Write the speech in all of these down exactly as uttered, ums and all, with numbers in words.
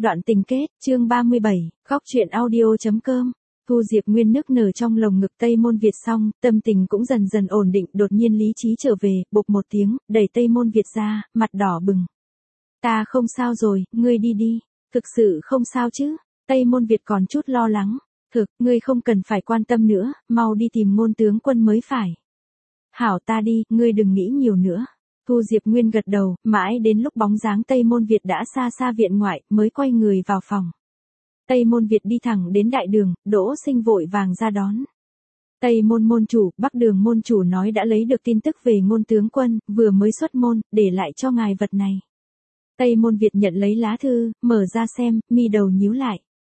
Đoạn tình kết, chương ba mươi bảy, góc truyện audio.com. Thu Diệp Nguyên nức nở trong lồng ngực Tây Môn Việt xong, tâm tình cũng dần dần ổn định, đột nhiên lý trí trở về, bụp một tiếng, đẩy Tây Môn Việt ra, mặt đỏ bừng. Ta không sao rồi, ngươi đi đi. Thực sự không sao chứ? Tây Môn Việt còn chút lo lắng. Thực, ngươi không cần phải quan tâm nữa, mau đi tìm Ngôn tướng quân mới phải. Hảo, ta đi, ngươi đừng nghĩ nhiều nữa. Thu Diệp Nguyên gật đầu, mãi đến lúc bóng dáng Tây Môn Việt đã xa xa viện ngoại, mới quay người vào phòng. Tây Môn Việt đi thẳng đến đại đường, Đỗ Sinh vội vàng ra đón. Tây Môn môn chủ, Bắc Đường môn chủ nói đã lấy được tin tức về Ngôn tướng quân, vừa mới xuất môn, để lại cho ngài vật này. Tây Môn Việt nhận lấy lá thư, mở ra xem, mi đầu nhíu lại.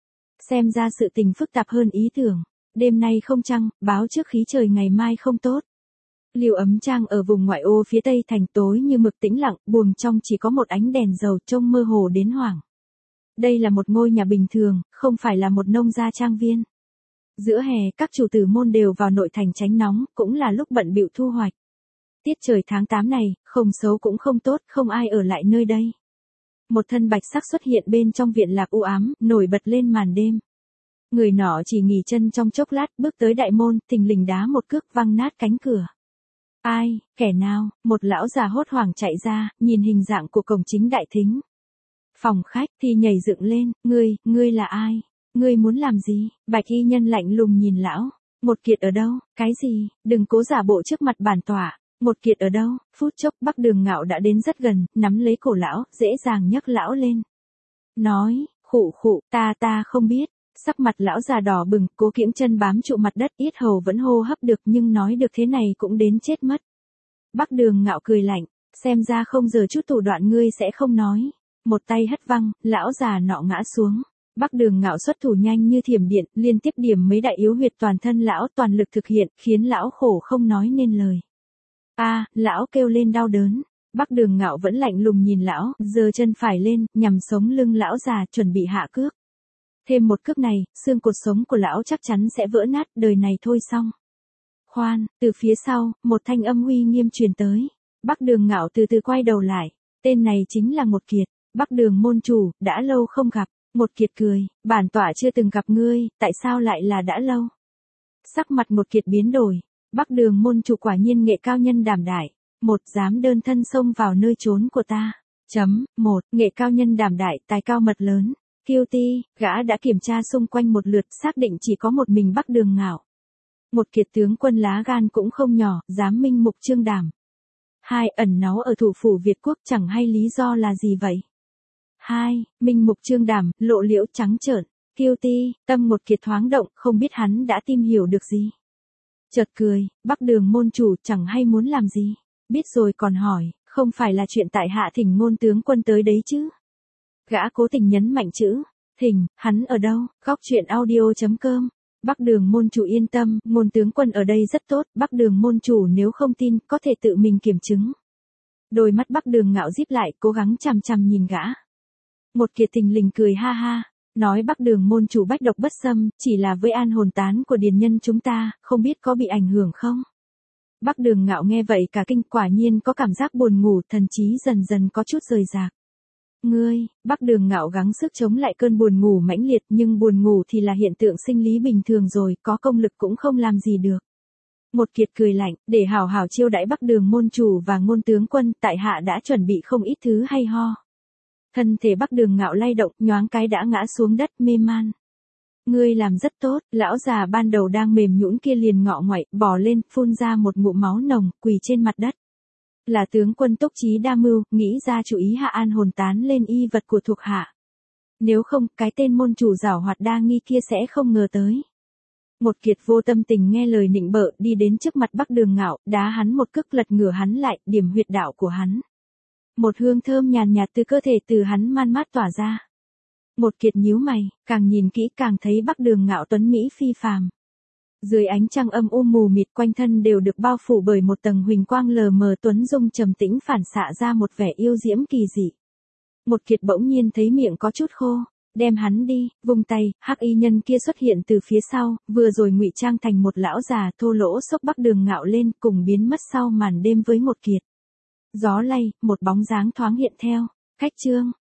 Xem ra sự tình phức tạp hơn ý tưởng. Đêm nay không trăng, báo trước khí trời ngày mai không tốt. Liêu Ấm Trang ở vùng ngoại ô phía tây thành, tối như mực tĩnh lặng, buồng trong chỉ có một ánh đèn dầu trông mơ hồ đến hoảng. Đây là một ngôi nhà bình thường, không phải là một nông gia trang viên. Giữa hè, các chủ tử môn đều vào nội thành tránh nóng, cũng là lúc bận bịu thu hoạch. Tiết trời tháng tám này, không xấu cũng không tốt, không ai ở lại nơi đây. Một thân bạch sắc xuất hiện bên trong viện lạc u ám, nổi bật lên màn đêm. Người nọ chỉ nghỉ chân trong chốc lát, bước tới đại môn, thình lình đá một cước văng nát cánh cửa. Ai, kẻ nào? Một lão già hốt hoảng chạy ra, nhìn hình dạng của cổng chính đại thính. Phòng khách thì nhảy dựng lên, ngươi, ngươi là ai? Ngươi muốn làm gì? Bạch y nhân lạnh lùng nhìn lão. Một Kiệt ở đâu? Cái gì? Đừng cố giả bộ trước mặt bản tỏa. Một Kiệt ở đâu? Phút chốc Bắc Đường Ngạo đã đến rất gần, nắm lấy cổ lão, dễ dàng nhấc lão lên. Nói, khụ khụ, ta ta không biết. Sắc mặt lão già đỏ bừng, cố kiễng chân bám trụ mặt đất, yết hầu vẫn hô hấp được nhưng nói được thế này cũng đến chết mất. Bắc Đường Ngạo cười lạnh, xem ra không giờ chút thủ đoạn ngươi sẽ không nói. Một tay hất văng, lão già nọ ngã xuống. Bắc Đường Ngạo xuất thủ nhanh như thiểm điện, liên tiếp điểm mấy đại yếu huyệt toàn thân lão, toàn lực thực hiện, khiến lão khổ không nói nên lời. A, à, lão kêu lên đau đớn. Bắc Đường Ngạo vẫn lạnh lùng nhìn lão, giơ chân phải lên, nhằm sống lưng lão già, chuẩn bị hạ cước. Thêm một cước này, xương cột sống của lão chắc chắn sẽ vỡ nát, đời này thôi xong. Khoan, từ phía sau, một thanh âm uy nghiêm truyền tới. Bắc Đường Ngạo từ từ quay đầu lại. Tên này chính là Một Kiệt. Bắc Đường môn chủ, đã lâu không gặp. Một Kiệt cười, bản tỏa chưa từng gặp ngươi, tại sao lại là đã lâu? Sắc mặt Một Kiệt biến đổi. Bắc Đường môn chủ quả nhiên nghệ cao nhân đảm đại. Một, dám đơn thân xông vào nơi trốn của ta. Chấm, một, nghệ cao nhân đảm đại, tài cao mật lớn. Kiêu ti, gã đã kiểm tra xung quanh một lượt, xác định chỉ có một mình Bắc Đường Ngạo. Một Kiệt tướng quân lá gan cũng không nhỏ, dám minh mục trương đảm. Hai, ẩn náu ở thủ phủ Việt quốc, chẳng hay lý do là gì vậy? Hai, minh mục trương đảm, lộ liễu trắng trợn. Kiêu ti, tâm Một Kiệt thoáng động, không biết hắn đã tìm hiểu được gì. Chợt cười, Bắc Đường môn chủ chẳng hay muốn làm gì. Biết rồi còn hỏi, không phải là chuyện tại hạ thỉnh Ngôn tướng quân tới đấy chứ? Gã cố tình nhấn mạnh chữ thỉnh, hắn ở đâu? Góc truyện audio.com. Bắc Đường môn chủ yên tâm, Ngôn tướng quân ở đây rất tốt, Bắc Đường môn chủ nếu không tin, có thể tự mình kiểm chứng. Đôi mắt Bắc Đường Ngạo díp lại, cố gắng chằm chằm nhìn gã. Một Kiệt thình lình cười ha ha, nói Bắc Đường môn chủ bách độc bất xâm, chỉ là với an hồn tán của điền nhân chúng ta, không biết có bị ảnh hưởng không? Bắc Đường Ngạo nghe vậy cả kinh, quả nhiên có cảm giác buồn ngủ, thần trí dần dần có chút rời rạc. Ngươi, Bắc Đường Ngạo gắng sức chống lại cơn buồn ngủ mãnh liệt, nhưng buồn ngủ thì là hiện tượng sinh lý bình thường rồi, có công lực cũng không làm gì được. Một Kiệt cười lạnh, để hảo hảo chiêu đãi Bắc Đường môn chủ và Ngôn tướng quân, tại hạ đã chuẩn bị không ít thứ hay ho. Thân thể Bắc Đường Ngạo lay động, nhoáng cái đã ngã xuống đất mê man. Ngươi làm rất tốt, lão già ban đầu đang mềm nhũn kia liền ngọ ngoại, bò lên, phun ra một ngụm máu nồng, quỳ trên mặt đất. Là tướng quân túc trí đa mưu, nghĩ ra chủ ý hạ an hồn tán lên y vật của thuộc hạ. Nếu không, cái tên môn chủ giảo hoạt đa nghi kia sẽ không ngờ tới. Một Kiệt vô tâm tình nghe lời nịnh bợ, đi đến trước mặt Bắc Đường Ngạo, đá hắn một cước, lật ngửa hắn lại, điểm huyệt đạo của hắn. Một hương thơm nhàn nhạt từ cơ thể từ hắn man mát tỏa ra. Một Kiệt nhíu mày, càng nhìn kỹ càng thấy Bắc Đường Ngạo tuấn mỹ phi phàm. Dưới ánh trăng âm u mù mịt, quanh thân đều được bao phủ bởi một tầng huỳnh quang lờ mờ, tuấn dung trầm tĩnh phản xạ ra một vẻ yêu diễm kỳ dị. Một Kiệt bỗng nhiên thấy miệng có chút khô, đem hắn đi, vung tay, hắc y nhân kia xuất hiện từ phía sau, vừa rồi ngụy trang thành một lão già thô lỗ xốc Bắc Đường Ngạo lên, cùng biến mất sau màn đêm với Một Kiệt. Gió lay, một bóng dáng thoáng hiện theo. Khách trương,